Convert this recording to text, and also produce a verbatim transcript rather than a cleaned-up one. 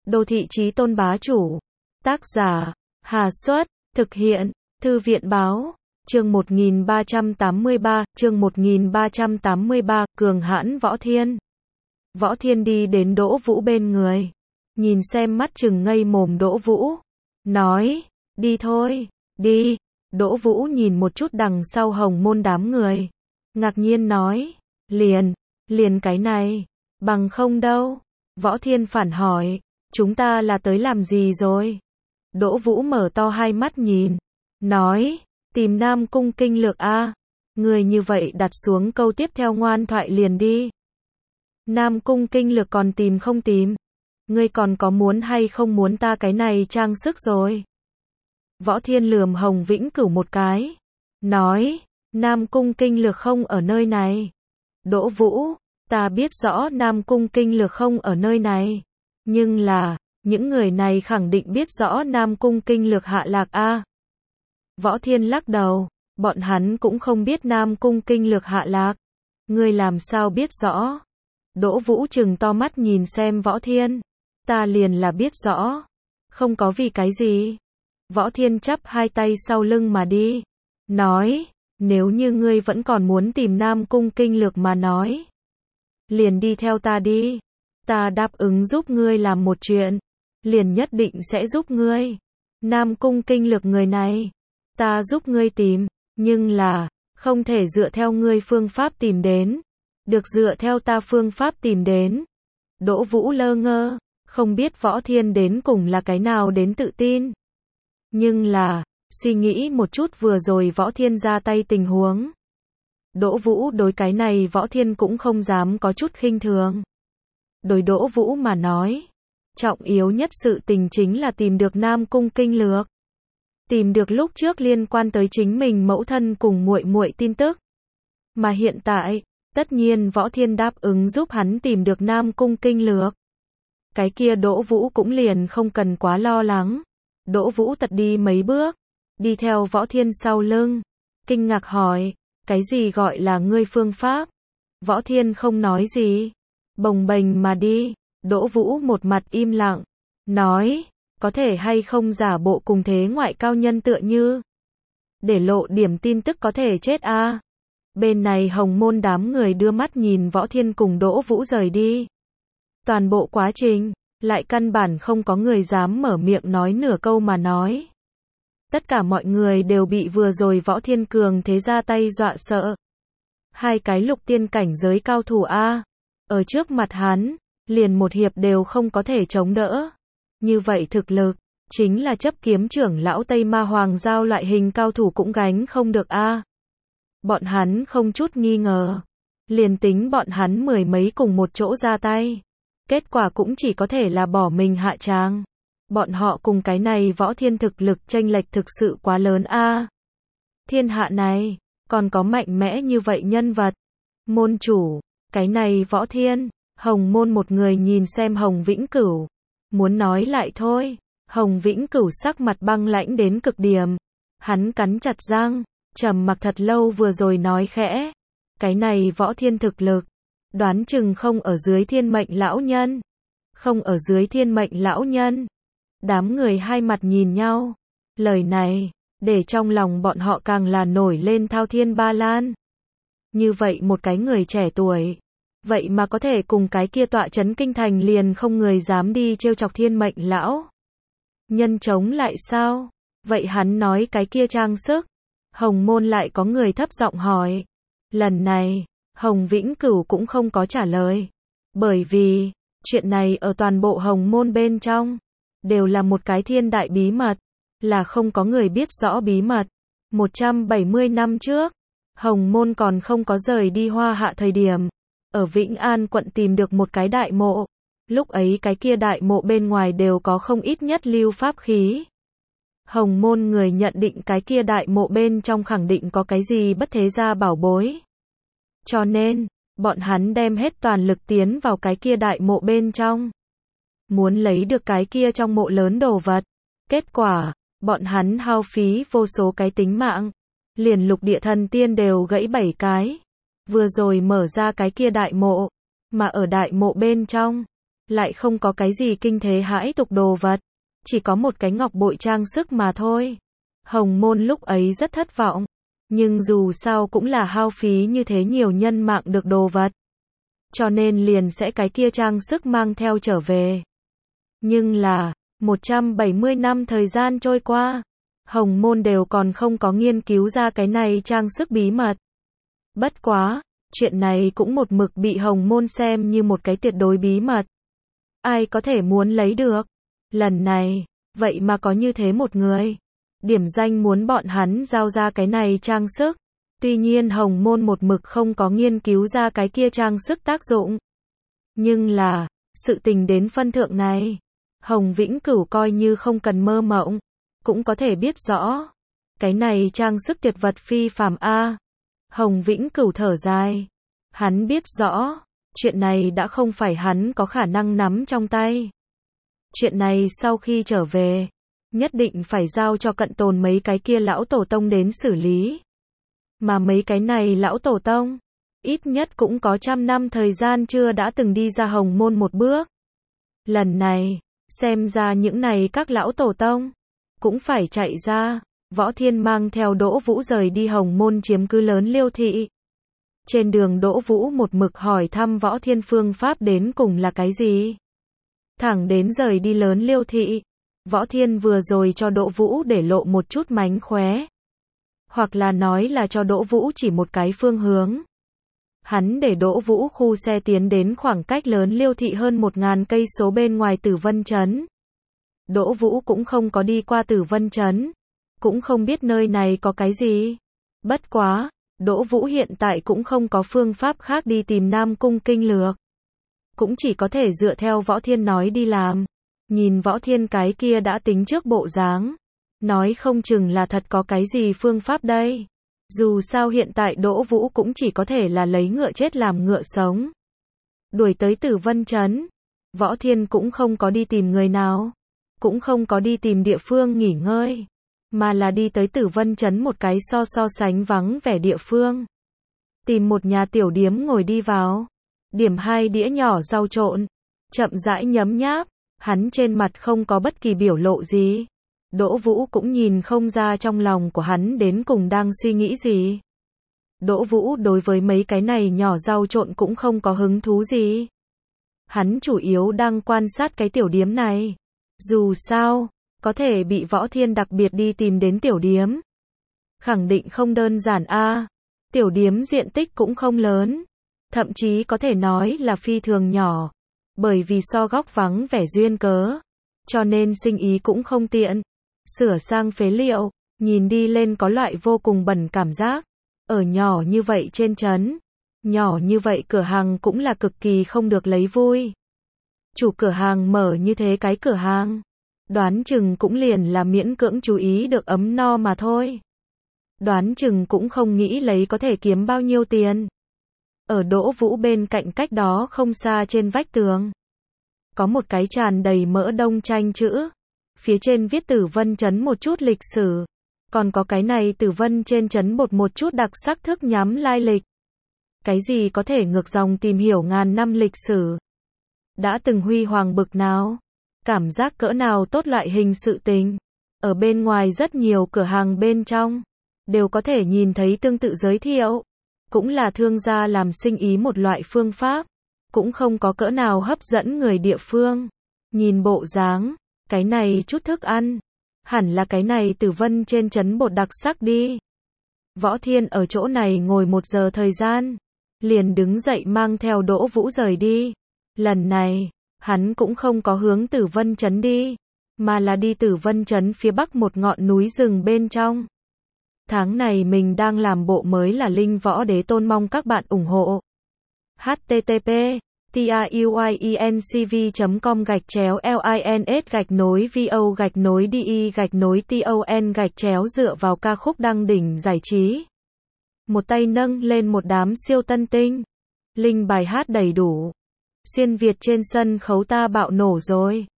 Đô thị chí tôn bá chủ. Tác giả, Hà Xuất, thực hiện, Thư viện báo. Chương một nghìn ba trăm tám mươi ba, chương một nghìn ba trăm tám mươi ba, cường hãn Võ Thiên. Võ Thiên đi đến Đỗ Vũ bên người, nhìn xem mắt trừng ngây mồm Đỗ Vũ, nói, đi thôi, đi. Đỗ Vũ nhìn một chút đằng sau Hồng Môn đám người, ngạc nhiên nói, liền, liền cái này, bằng không đâu. Võ Thiên phản hỏi, chúng ta là tới làm gì rồi? Đỗ Vũ mở to hai mắt nhìn, nói, tìm Nam Cung Kinh Lược a. Người như vậy đặt xuống câu tiếp theo ngoan thoại liền đi. Nam Cung Kinh Lược còn tìm không tìm? Ngươi còn có muốn hay không muốn ta cái này trang sức rồi? Võ Thiên lườm Hồng Vĩnh Cửu một cái, nói, Nam Cung Kinh Lược không ở nơi này. Đỗ Vũ, ta biết rõ Nam Cung Kinh Lược không ở nơi này, nhưng là, những người này khẳng định biết rõ Nam Cung Kinh Lược hạ lạc a. Võ Thiên lắc đầu, bọn hắn cũng không biết Nam Cung Kinh Lược hạ lạc. Ngươi làm sao biết rõ? Đỗ Vũ trừng to mắt nhìn xem Võ Thiên, ta liền là biết rõ, không có vì cái gì. Võ Thiên chắp hai tay sau lưng mà đi, nói, nếu như ngươi vẫn còn muốn tìm Nam Cung Kinh Lược mà nói, liền đi theo ta đi, ta đáp ứng giúp ngươi làm một chuyện, liền nhất định sẽ giúp ngươi. Nam Cung Kinh Lược người này, ta giúp ngươi tìm, nhưng là, không thể dựa theo ngươi phương pháp tìm đến, được dựa theo ta phương pháp tìm đến. Đỗ Vũ lơ ngơ, không biết Võ Thiên đến cùng là cái nào đến tự tin. Nhưng là, suy nghĩ một chút vừa rồi Võ Thiên ra tay tình huống. Đỗ Vũ đối cái này Võ Thiên cũng không dám có chút khinh thường. Đối Đỗ Vũ mà nói, trọng yếu nhất sự tình chính là tìm được Nam Cung Kinh Lược. Tìm được lúc trước liên quan tới chính mình mẫu thân cùng muội muội tin tức. Mà hiện tại, tất nhiên Võ Thiên đáp ứng giúp hắn tìm được Nam Cung Kinh Lược. Cái kia Đỗ Vũ cũng liền không cần quá lo lắng. Đỗ Vũ tật đi mấy bước, đi theo Võ Thiên sau lưng, kinh ngạc hỏi, cái gì gọi là ngươi phương pháp? Võ Thiên không nói gì, bồng bềnh mà đi. Đỗ Vũ một mặt im lặng, nói, có thể hay không giả bộ cùng thế ngoại cao nhân tựa như, để lộ điểm tin tức có thể chết a. À. Bên này Hồng Môn đám người đưa mắt nhìn Võ Thiên cùng Đỗ Vũ rời đi. Toàn bộ quá trình, lại căn bản không có người dám mở miệng nói nửa câu mà nói. Tất cả mọi người đều bị vừa rồi Võ Thiên cường thế ra tay dọa sợ. Hai cái lục tiên cảnh giới cao thủ a, ở trước mặt hắn, liền một hiệp đều không có thể chống đỡ. Như vậy thực lực, chính là chấp kiếm trưởng lão Tây Ma Hoàng Giao loại hình cao thủ cũng gánh không được a. Bọn hắn không chút nghi ngờ, liền tính bọn hắn mười mấy cùng một chỗ ra tay, kết quả cũng chỉ có thể là bỏ mình hạ tràng. Bọn họ cùng cái này Võ Thiên thực lực chênh lệch thực sự quá lớn a. Thiên hạ này, còn có mạnh mẽ như vậy nhân vật. Môn chủ, cái này Võ Thiên, Hồng Môn một người nhìn xem Hồng Vĩnh Cửu, muốn nói lại thôi. Hồng Vĩnh Cửu sắc mặt băng lãnh đến cực điểm, hắn cắn chặt răng, trầm mặc thật lâu vừa rồi nói khẽ, cái này Võ Thiên thực lực, đoán chừng không ở dưới Thiên Mệnh lão nhân, không ở dưới Thiên Mệnh lão nhân. Đám người hai mặt nhìn nhau, lời này, để trong lòng bọn họ càng là nổi lên thao thiên ba lan. Như vậy một cái người trẻ tuổi, vậy mà có thể cùng cái kia tọa trấn kinh thành liền không người dám đi trêu chọc Thiên Mệnh lão nhân chống lại sao? Vậy hắn nói cái kia trang sức? Hồng Môn lại có người thấp giọng hỏi. Lần này, Hồng Vĩnh Cửu cũng không có trả lời, bởi vì chuyện này ở toàn bộ Hồng Môn bên trong đều là một cái thiên đại bí mật, là không có người biết rõ bí mật. một trăm bảy mươi năm trước, Hồng Môn còn không có rời đi Hoa Hạ thời điểm, ở Vĩnh An quận tìm được một cái đại mộ. Lúc ấy cái kia đại mộ bên ngoài đều có không ít nhất lưu pháp khí. Hồng Môn người nhận định cái kia đại mộ bên trong khẳng định có cái gì bất thế gia bảo bối. Cho nên, bọn hắn đem hết toàn lực tiến vào cái kia đại mộ bên trong, muốn lấy được cái kia trong mộ lớn đồ vật. Kết quả, bọn hắn hao phí vô số cái tính mạng, liền lục địa thần tiên đều gãy bảy cái. Vừa rồi mở ra cái kia đại mộ, mà ở đại mộ bên trong, lại không có cái gì kinh thế hãi tục đồ vật, chỉ có một cái ngọc bội trang sức mà thôi. Hồng Môn lúc ấy rất thất vọng, nhưng dù sao cũng là hao phí như thế nhiều nhân mạng được đồ vật, cho nên liền sẽ cái kia trang sức mang theo trở về. Nhưng là, một trăm bảy mươi năm thời gian trôi qua, Hồng Môn đều còn không có nghiên cứu ra cái này trang sức bí mật. Bất quá, chuyện này cũng một mực bị Hồng Môn xem như một cái tuyệt đối bí mật. Ai có thể muốn lấy được? Lần này, vậy mà có như thế một người. Điểm danh muốn bọn hắn giao ra cái này trang sức. Tuy nhiên Hồng Môn một mực không có nghiên cứu ra cái kia trang sức tác dụng. Nhưng là, sự tình đến phân thượng này, Hồng Vĩnh Cửu coi như không cần mơ mộng, cũng có thể biết rõ. Cái này trang sức tuyệt vật phi phàm a. Hồng Vĩnh Cửu thở dài. Hắn biết rõ, chuyện này đã không phải hắn có khả năng nắm trong tay. Chuyện này sau khi trở về, nhất định phải giao cho cận tồn mấy cái kia lão tổ tông đến xử lý. Mà mấy cái này lão tổ tông, ít nhất cũng có trăm năm thời gian chưa đã từng đi ra Hồng Môn một bước. Lần này, xem ra những này các lão tổ tông, cũng phải chạy ra. Võ Thiên mang theo Đỗ Vũ rời đi Hồng Môn chiếm cứ lớn Liêu Thị. Trên đường Đỗ Vũ một mực hỏi thăm Võ Thiên phương pháp đến cùng là cái gì. Thẳng đến rời đi lớn Liêu Thị, Võ Thiên vừa rồi cho Đỗ Vũ để lộ một chút mánh khóe. Hoặc là nói là cho Đỗ Vũ chỉ một cái phương hướng. Hắn để Đỗ Vũ khu xe tiến đến khoảng cách lớn Liêu Thị hơn một ngàn cây số bên ngoài Tử Vân Trấn. Đỗ Vũ cũng không có đi qua Tử Vân Trấn, cũng không biết nơi này có cái gì. Bất quá, Đỗ Vũ hiện tại cũng không có phương pháp khác đi tìm Nam Cung Kinh Lược. Cũng chỉ có thể dựa theo Võ Thiên nói đi làm. Nhìn Võ Thiên cái kia đã tính trước bộ dáng, nói không chừng là thật có cái gì phương pháp đây. Dù sao hiện tại Đỗ Vũ cũng chỉ có thể là lấy ngựa chết làm ngựa sống. Đuổi tới Tử Vân Trấn, Võ Thiên cũng không có đi tìm người nào, cũng không có đi tìm địa phương nghỉ ngơi, mà là đi tới Tử Vân Trấn một cái so so sánh vắng vẻ địa phương. Tìm một nhà tiểu điếm ngồi đi vào, điểm hai đĩa nhỏ rau trộn, chậm rãi nhấm nháp, hắn trên mặt không có bất kỳ biểu lộ gì. Đỗ Vũ cũng nhìn không ra trong lòng của hắn đến cùng đang suy nghĩ gì. Đỗ Vũ đối với mấy cái này nhỏ rau trộn cũng không có hứng thú gì. Hắn chủ yếu đang quan sát cái tiểu điếm này. Dù sao, có thể bị Võ Thiên đặc biệt đi tìm đến tiểu điếm, khẳng định không đơn giản a. Tiểu điếm diện tích cũng không lớn, thậm chí có thể nói là phi thường nhỏ, bởi vì so góc vắng vẻ duyên cớ, cho nên sinh ý cũng không tiện. Sửa sang phế liệu, nhìn đi lên có loại vô cùng bẩn cảm giác. Ở nhỏ như vậy trên trấn, nhỏ như vậy cửa hàng cũng là cực kỳ không được lấy vui. Chủ cửa hàng mở như thế cái cửa hàng, đoán chừng cũng liền là miễn cưỡng chú ý được ấm no mà thôi. Đoán chừng cũng không nghĩ lấy có thể kiếm bao nhiêu tiền. Ở Đỗ Vũ bên cạnh cách đó không xa trên vách tường, có một cái tràn đầy mỡ đông tranh chữ. Phía trên viết Tử Vân Trấn một chút lịch sử. Còn có cái này Tử Vân trên trấn bột một chút đặc sắc thức nhắm lai lịch. Cái gì có thể ngược dòng tìm hiểu ngàn năm lịch sử. Đã từng huy hoàng bực nào. Cảm giác cỡ nào tốt loại hình sự tình. Ở bên ngoài rất nhiều cửa hàng bên trong, đều có thể nhìn thấy tương tự giới thiệu. Cũng là thương gia làm sinh ý một loại phương pháp. Cũng không có cỡ nào hấp dẫn người địa phương. Nhìn bộ dáng, cái này chút thức ăn, hẳn là cái này Tử Vân trên trấn bột đặc sắc đi. Võ Thiên ở chỗ này ngồi một giờ thời gian, liền đứng dậy mang theo Đỗ Vũ rời đi. Lần này, hắn cũng không có hướng Tử Vân trấn đi, mà là đi Tử Vân trấn phía bắc một ngọn núi rừng bên trong. Tháng này mình đang làm bộ mới là Linh Võ Đế Tôn, mong các bạn ủng hộ. H T T P TIUYENCV chấm com gạch chéo LINS gạch nối VO gạch nối DE gạch nối TON gạch chéo dựa vào ca khúc đăng đỉnh giải trí. Một tay nâng lên một đám siêu tân tinh. Linh bài hát đầy đủ. Xuyên Việt trên sân khấu ta bạo nổ rồi.